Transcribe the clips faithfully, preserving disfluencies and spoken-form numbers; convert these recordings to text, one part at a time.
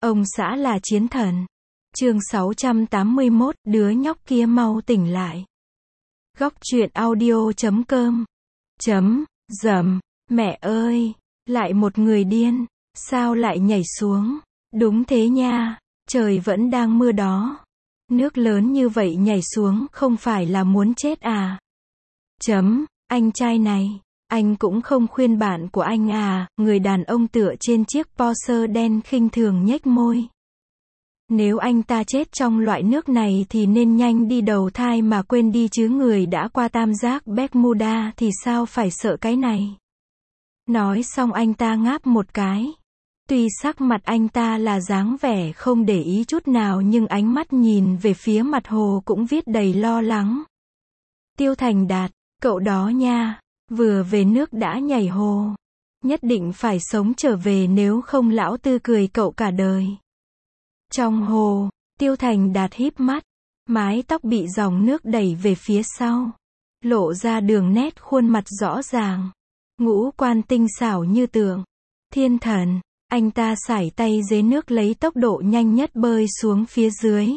Ông xã là chiến thần. Chương sáu trăm tám mươi mốt, đứa nhóc kia mau tỉnh lại. Góc truyện audio chấm com. Chấm, dầm, mẹ ơi, lại một người điên, sao lại nhảy xuống? Đúng thế nha, trời vẫn đang mưa đó. Nước lớn như vậy nhảy xuống không phải là muốn chết à? Chấm, anh trai này, anh cũng không khuyên bạn của anh à? Người đàn ông tựa trên chiếc Porsche đen khinh thường nhếch môi. Nếu anh ta chết trong loại nước này thì nên nhanh đi đầu thai mà quên đi chứ, người đã qua tam giác Bermuda thì sao phải sợ cái này. Nói xong anh ta ngáp một cái. Tuy sắc mặt anh ta là dáng vẻ không để ý chút nào nhưng ánh mắt nhìn về phía mặt hồ cũng viết đầy lo lắng. Tiêu Thành Đạt, cậu đó nha, vừa về nước đã nhảy hồ. Nhất định phải sống trở về nếu không lão Tư cười cậu cả đời. Trong hồ, Tiêu Thành Đạt híp mắt, mái tóc bị dòng nước đẩy về phía sau, lộ ra đường nét khuôn mặt rõ ràng, ngũ quan tinh xảo như tượng thiên thần. Anh ta sải tay dưới nước lấy tốc độ nhanh nhất bơi xuống phía dưới.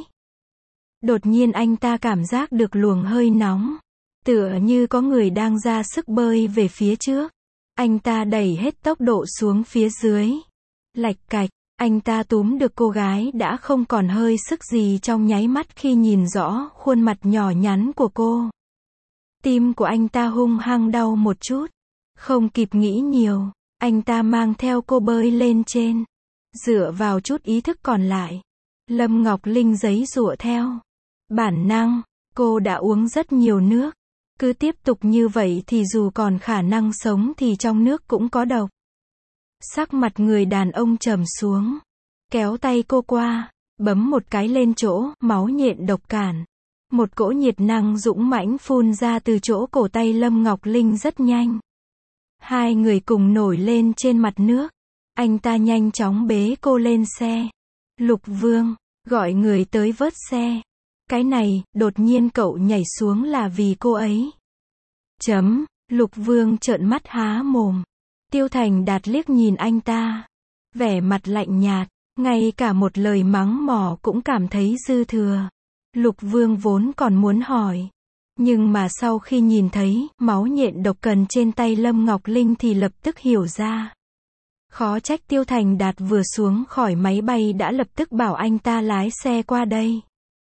Đột nhiên anh ta cảm giác được luồng hơi nóng, tựa như có người đang ra sức bơi về phía trước. Anh ta đẩy hết tốc độ xuống phía dưới. Lạch cạch, anh ta túm được cô gái đã không còn hơi sức gì trong nháy mắt khi nhìn rõ khuôn mặt nhỏ nhắn của cô. Tim của anh ta hung hăng đau một chút. Không kịp nghĩ nhiều, anh ta mang theo cô bơi lên trên. Dựa vào chút ý thức còn lại, Lâm Ngọc Linh giãy giụa theo bản năng. Cô đã uống rất nhiều nước. Cứ tiếp tục như vậy thì dù còn khả năng sống thì trong nước cũng có độc. Sắc mặt người đàn ông trầm xuống, kéo tay cô qua, bấm một cái lên chỗ máu nhện độc cản. Một cỗ nhiệt năng dũng mãnh phun ra từ chỗ cổ tay Lâm Ngọc Linh rất nhanh. Hai người cùng nổi lên trên mặt nước. Anh ta nhanh chóng bế cô lên xe. Lục Vương, gọi người tới vớt xe. Cái này, đột nhiên cậu nhảy xuống là vì cô ấy. Chấm, Lục Vương trợn mắt há mồm. Tiêu Thành Đạt liếc nhìn anh ta, vẻ mặt lạnh nhạt, ngay cả một lời mắng mỏ cũng cảm thấy dư thừa. Lục Vương vốn còn muốn hỏi, nhưng mà sau khi nhìn thấy máu nhện độc cần trên tay Lâm Ngọc Linh thì lập tức hiểu ra. Khó trách Tiêu Thành Đạt vừa xuống khỏi máy bay đã lập tức bảo anh ta lái xe qua đây.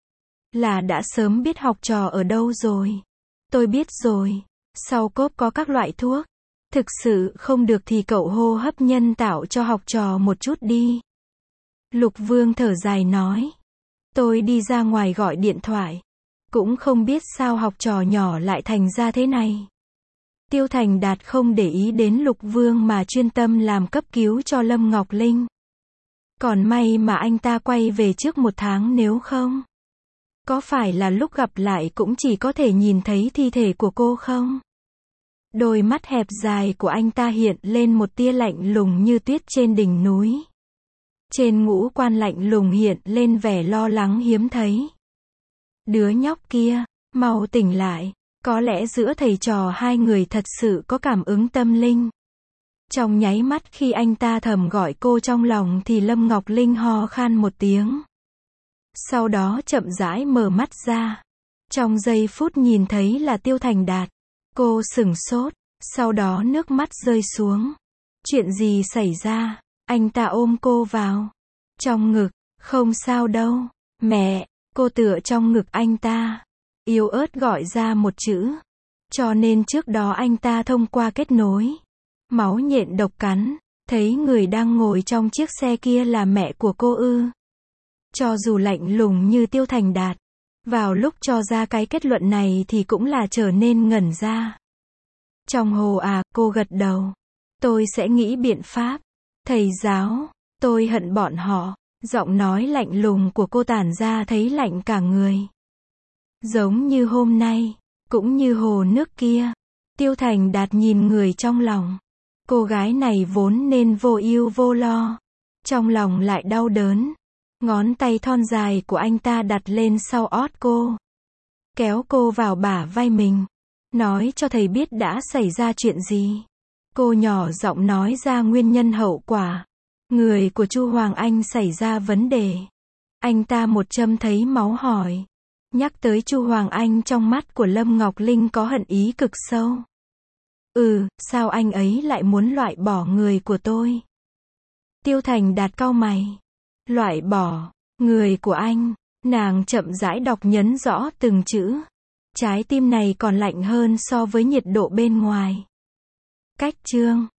Là đã sớm biết học trò ở đâu rồi. Tôi biết rồi, sau cốp có các loại thuốc. Thực sự không được thì cậu hô hấp nhân tạo cho học trò một chút đi. Lục Vương thở dài nói. Tôi đi ra ngoài gọi điện thoại. Cũng không biết sao học trò nhỏ lại thành ra thế này. Tiêu Thành Đạt không để ý đến Lục Vương mà chuyên tâm làm cấp cứu cho Lâm Ngọc Linh. Còn may mà anh ta quay về trước một tháng, nếu không, có phải là lúc gặp lại cũng chỉ có thể nhìn thấy thi thể của cô không? Đôi mắt hẹp dài của anh ta hiện lên một tia lạnh lùng như tuyết trên đỉnh núi. Trên ngũ quan lạnh lùng hiện lên vẻ lo lắng hiếm thấy. Đứa nhóc kia, mau tỉnh lại. Có lẽ giữa thầy trò hai người thật sự có cảm ứng tâm linh. Trong nháy mắt khi anh ta thầm gọi cô trong lòng thì Lâm Ngọc Linh ho khan một tiếng. Sau đó chậm rãi mở mắt ra. Trong giây phút nhìn thấy là Tiêu Thành Đạt, cô sửng sốt, sau đó nước mắt rơi xuống. Chuyện gì xảy ra? Anh ta ôm cô vào trong ngực. Không sao đâu, mẹ. Cô tựa trong ngực anh ta, yếu ớt gọi ra một chữ. Cho nên trước đó anh ta thông qua kết nối máu nhện độc cắn, thấy người đang ngồi trong chiếc xe kia là mẹ của cô ư? Cho dù lạnh lùng như Tiêu Thành Đạt, vào lúc cho ra cái kết luận này thì cũng là trở nên ngẩn ra. Trong hồ à? Cô gật đầu. Tôi sẽ nghĩ biện pháp. Thầy giáo, tôi hận bọn họ. Giọng nói lạnh lùng của cô tản ra thấy lạnh cả người. Giống như hôm nay, cũng như hồ nước kia. Tiêu Thành Đạt nhìn người trong lòng. Cô gái này vốn nên vô ưu vô lo, trong lòng lại đau đớn. Ngón tay thon dài của anh ta đặt lên sau ót cô, kéo cô vào bả vai mình. Nói cho thầy biết đã xảy ra chuyện gì. Cô nhỏ giọng nói ra nguyên nhân hậu quả. Người của Chu Hoàng Anh xảy ra vấn đề. Anh ta một châm thấy máu hỏi. Nhắc tới Chu Hoàng Anh trong mắt của Lâm Ngọc Linh có hận ý cực sâu. Ừ, sao anh ấy lại muốn loại bỏ người của tôi? Tiêu Thành Đạt cau mày. Loại bỏ người của anh. Nàng chậm rãi đọc nhấn rõ từng chữ. Trái tim này còn lạnh hơn so với nhiệt độ bên ngoài. Cách chương